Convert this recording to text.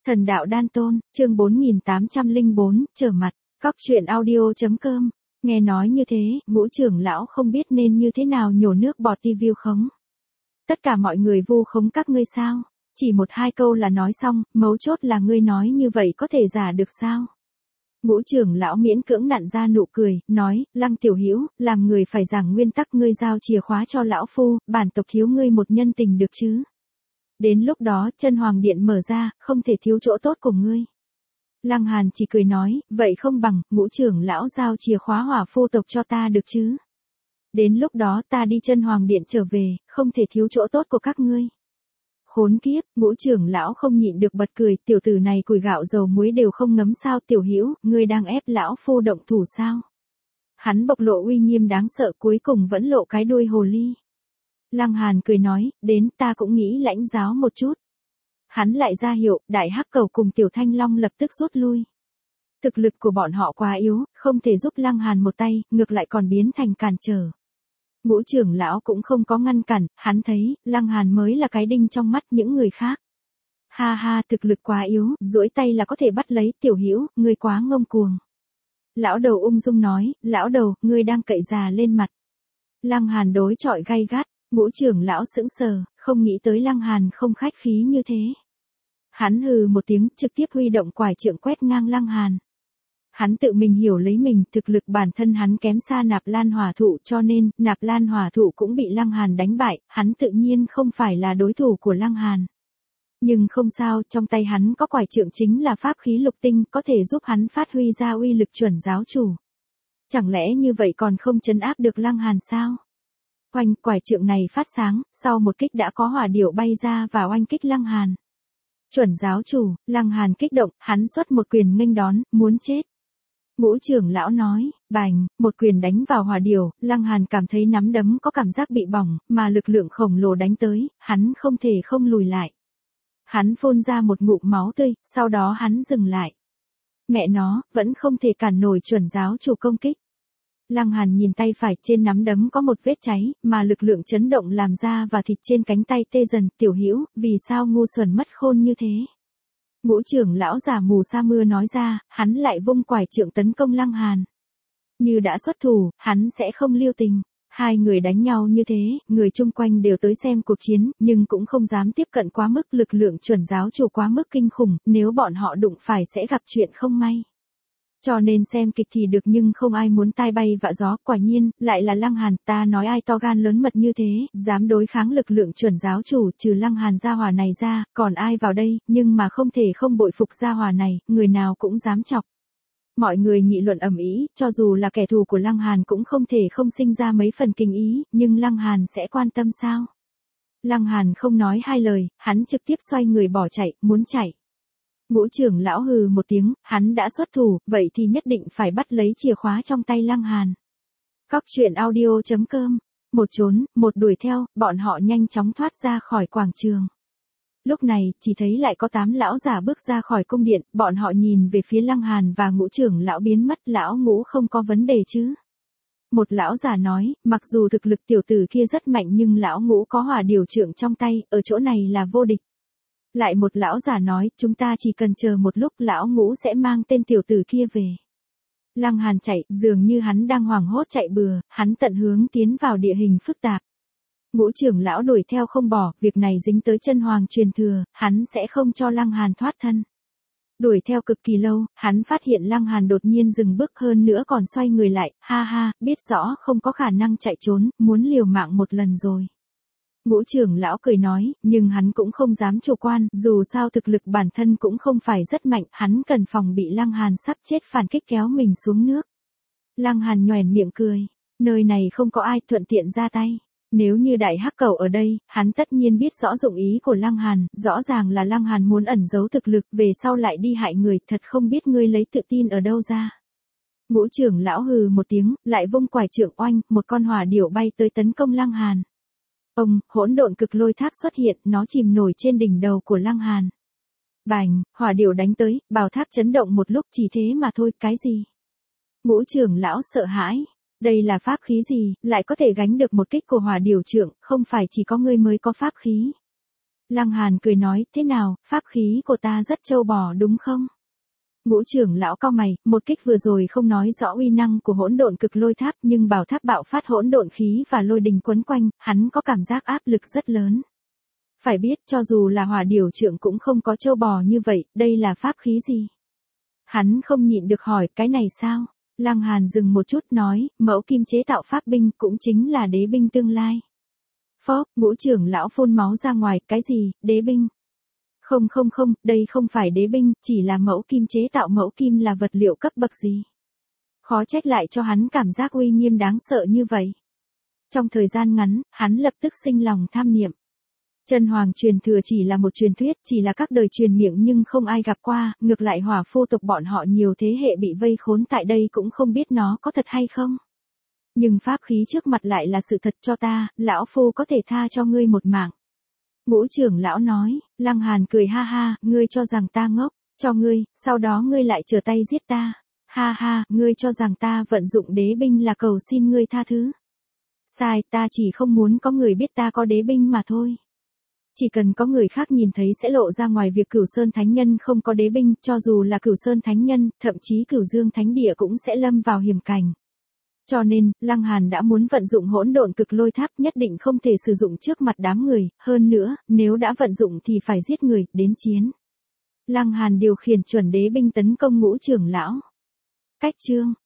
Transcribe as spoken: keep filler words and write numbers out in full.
Thần đạo đan tôn, chương bốn nghìn tám trăm lẻ bốn, trở mặt, cóc truyện audio.com. Nghe nói như thế, Ngũ trưởng lão không biết nên như thế nào nhổ nước bọt đi vu khống. Tất cả mọi người vu khống các ngươi sao? Chỉ một hai câu là nói xong, mấu chốt là ngươi nói như vậy có thể giả được sao? Ngũ trưởng lão miễn cưỡng nặn ra nụ cười, nói, Lăng tiểu hữu, làm người phải giảng nguyên tắc, ngươi giao chìa khóa cho lão phu, bản tộc thiếu ngươi một nhân tình được chứ? Đến lúc đó, chân hoàng điện mở ra, không thể thiếu chỗ tốt của ngươi. Lăng Hàn chỉ cười nói, vậy không bằng, Ngũ trưởng lão giao chìa khóa hỏa phu tộc cho ta được chứ? Đến lúc đó ta đi chân hoàng điện trở về, không thể thiếu chỗ tốt của các ngươi. Khốn kiếp, Ngũ trưởng lão không nhịn được bật cười, tiểu tử này củi gạo dầu muối đều không ngấm sao, tiểu hữu, ngươi đang ép lão phu động thủ sao? Hắn bộc lộ uy nghiêm đáng sợ, cuối cùng vẫn lộ cái đuôi hồ ly. Lăng Hàn cười nói, đến, ta cũng nghĩ lãnh giáo một chút. Hắn lại ra hiệu, đại hắc cầu cùng tiểu thanh long lập tức rút lui. Thực lực của bọn họ quá yếu, không thể giúp Lăng Hàn một tay, ngược lại còn biến thành cản trở. Ngũ trưởng lão cũng không có ngăn cản, hắn thấy, Lăng Hàn mới là cái đinh trong mắt những người khác. Ha ha, thực lực quá yếu, duỗi tay là có thể bắt lấy, tiểu hữu, ngươi quá ngông cuồng. Lão đầu ung dung nói, lão đầu, ngươi đang cậy già lên mặt. Lăng Hàn đối chọi gay gắt. Ngũ trưởng lão sững sờ, không nghĩ tới Lăng Hàn không khách khí như thế. Hắn hừ một tiếng, trực tiếp huy động quải trượng quét ngang Lăng Hàn. Hắn tự mình hiểu lấy mình, thực lực bản thân hắn kém xa Nạp Lan Hỏa Thụ, cho nên, Nạp Lan Hỏa Thụ cũng bị Lăng Hàn đánh bại, hắn tự nhiên không phải là đối thủ của Lăng Hàn. Nhưng không sao, trong tay hắn có quải trượng chính là pháp khí lục tinh, có thể giúp hắn phát huy ra uy lực chuẩn giáo chủ. Chẳng lẽ như vậy còn không trấn áp được Lăng Hàn sao? Oanh, quải trượng này phát sáng, sau một kích đã có hỏa điểu bay ra và oanh kích Lăng Hàn. Chuẩn giáo chủ, Lăng Hàn kích động, hắn xuất một quyền nghênh đón, muốn chết. Ngũ trưởng lão nói, bành, một quyền đánh vào hỏa điểu, Lăng Hàn cảm thấy nắm đấm có cảm giác bị bỏng, mà lực lượng khổng lồ đánh tới, hắn không thể không lùi lại. Hắn phun ra một ngụm máu tươi, sau đó hắn dừng lại. Mẹ nó, vẫn không thể cản nổi chuẩn giáo chủ công kích. Lăng Hàn nhìn tay phải, trên nắm đấm có một vết cháy, mà lực lượng chấn động làm da và thịt trên cánh tay tê dần, tiểu hữu, vì sao ngu xuẩn mất khôn như thế? Ngũ trưởng lão giả mù sa mưa nói ra, hắn lại vung quải trượng tấn công Lăng Hàn. Như đã xuất thủ, hắn sẽ không lưu tình. Hai người đánh nhau như thế, người chung quanh đều tới xem cuộc chiến, nhưng cũng không dám tiếp cận quá mức, lực lượng chuẩn giáo chủ quá mức kinh khủng, nếu bọn họ đụng phải sẽ gặp chuyện không may. Cho nên xem kịch thì được nhưng không ai muốn tai bay vạ gió, quả nhiên, lại là Lăng Hàn, ta nói ai to gan lớn mật như thế, dám đối kháng lực lượng chuẩn giáo chủ, trừ Lăng Hàn gia hỏa này ra, còn ai vào đây, nhưng mà không thể không bội phục gia hỏa này, người nào cũng dám chọc. Mọi người nghị luận ầm ĩ, cho dù là kẻ thù của Lăng Hàn cũng không thể không sinh ra mấy phần kinh ý, nhưng Lăng Hàn sẽ quan tâm sao? Lăng Hàn không nói hai lời, hắn trực tiếp xoay người bỏ chạy, muốn chạy. Ngũ trưởng lão hừ một tiếng, hắn đã xuất thủ, vậy thì nhất định phải bắt lấy chìa khóa trong tay Lăng Hàn. Cóc truyện audio.com, một trốn, một đuổi theo, bọn họ nhanh chóng thoát ra khỏi quảng trường. Lúc này, chỉ thấy lại có tám lão giả bước ra khỏi cung điện, bọn họ nhìn về phía Lăng Hàn và Ngũ trưởng lão biến mất, lão Ngũ không có vấn đề chứ. Một lão giả nói, mặc dù thực lực tiểu tử kia rất mạnh nhưng lão Ngũ có hỏa điểu trượng trong tay, ở chỗ này là vô địch. Lại một lão giả nói, chúng ta chỉ cần chờ một lúc lão Ngũ sẽ mang tên tiểu tử kia về. Lăng Hàn chạy, dường như hắn đang hoảng hốt chạy bừa, hắn tận hướng tiến vào địa hình phức tạp. Ngũ trưởng lão đuổi theo không bỏ, việc này dính tới chân hoàng truyền thừa, hắn sẽ không cho Lăng Hàn thoát thân. Đuổi theo cực kỳ lâu, hắn phát hiện Lăng Hàn đột nhiên dừng bước, hơn nữa còn xoay người lại, ha ha, biết rõ không có khả năng chạy trốn, muốn liều mạng một lần rồi. Ngũ trưởng lão cười nói, nhưng hắn cũng không dám chủ quan, dù sao thực lực bản thân cũng không phải rất mạnh, hắn cần phòng bị Lăng Hàn sắp chết phản kích kéo mình xuống nước. Lăng Hàn nhoẻn miệng cười, nơi này không có ai, thuận tiện ra tay. Nếu như đại hắc cầu ở đây, hắn tất nhiên biết rõ dụng ý của Lăng Hàn, rõ ràng là Lăng Hàn muốn ẩn giấu thực lực, về sau lại đi hại người, thật không biết ngươi lấy tự tin ở đâu ra. Ngũ trưởng lão hừ một tiếng, lại vung quải trượng oanh, một con hỏa điểu bay tới tấn công Lăng Hàn. Ông, hỗn độn cực lôi tháp xuất hiện, nó chìm nổi trên đỉnh đầu của Lăng Hàn. Bành, hỏa điểu đánh tới, bảo tháp chấn động một lúc, chỉ thế mà thôi, cái gì? Ngũ trưởng lão sợ hãi. Đây là pháp khí gì, lại có thể gánh được một kích của hỏa điểu trượng, không phải chỉ có ngươi mới có pháp khí. Lăng Hàn cười nói, thế nào, pháp khí của ta rất trâu bò đúng không? Ngũ trưởng lão cau mày, một kích vừa rồi không nói rõ uy năng của hỗn độn cực lôi tháp, nhưng bảo tháp bạo phát hỗn độn khí và lôi đình quấn quanh, hắn có cảm giác áp lực rất lớn. Phải biết, cho dù là hỏa điểu trượng cũng không có trâu bò như vậy, đây là pháp khí gì? Hắn không nhịn được hỏi, cái này sao? Lăng Hàn dừng một chút nói, mẫu kim chế tạo pháp binh cũng chính là đế binh tương lai. Phó, ngũ trưởng lão phun máu ra ngoài, cái gì, đế binh? Không không không, đây không phải đế binh, chỉ là mẫu kim chế tạo. Mẫu kim là vật liệu cấp bậc gì? Khó trách lại cho hắn cảm giác uy nghiêm đáng sợ như vậy. Trong thời gian ngắn, hắn lập tức sinh lòng tham niệm. Chân hoàng truyền thừa chỉ là một truyền thuyết, chỉ là các đời truyền miệng nhưng không ai gặp qua, ngược lại hỏa phu tộc bọn họ nhiều thế hệ bị vây khốn tại đây cũng không biết nó có thật hay không. Nhưng pháp khí trước mặt lại là sự thật, cho ta, lão phu có thể tha cho ngươi một mạng. Ngũ trưởng lão nói, Lăng Hàn cười ha ha, ngươi cho rằng ta ngốc, cho ngươi, sau đó ngươi lại trở tay giết ta. Ha ha, ngươi cho rằng ta vận dụng đế binh là cầu xin ngươi tha thứ. Sai, ta chỉ không muốn có người biết ta có đế binh mà thôi. Chỉ cần có người khác nhìn thấy sẽ lộ ra ngoài việc Cửu Sơn Thánh Nhân không có đế binh, cho dù là Cửu Sơn Thánh Nhân, thậm chí Cửu Dương Thánh Địa cũng sẽ lâm vào hiểm cảnh. Cho nên, Lăng Hàn đã muốn vận dụng hỗn độn cực lôi tháp, nhất định không thể sử dụng trước mặt đám người, hơn nữa, nếu đã vận dụng thì phải giết người, đến chiến. Lăng Hàn điều khiển chuẩn đế binh tấn công ngũ trưởng lão. Cách chương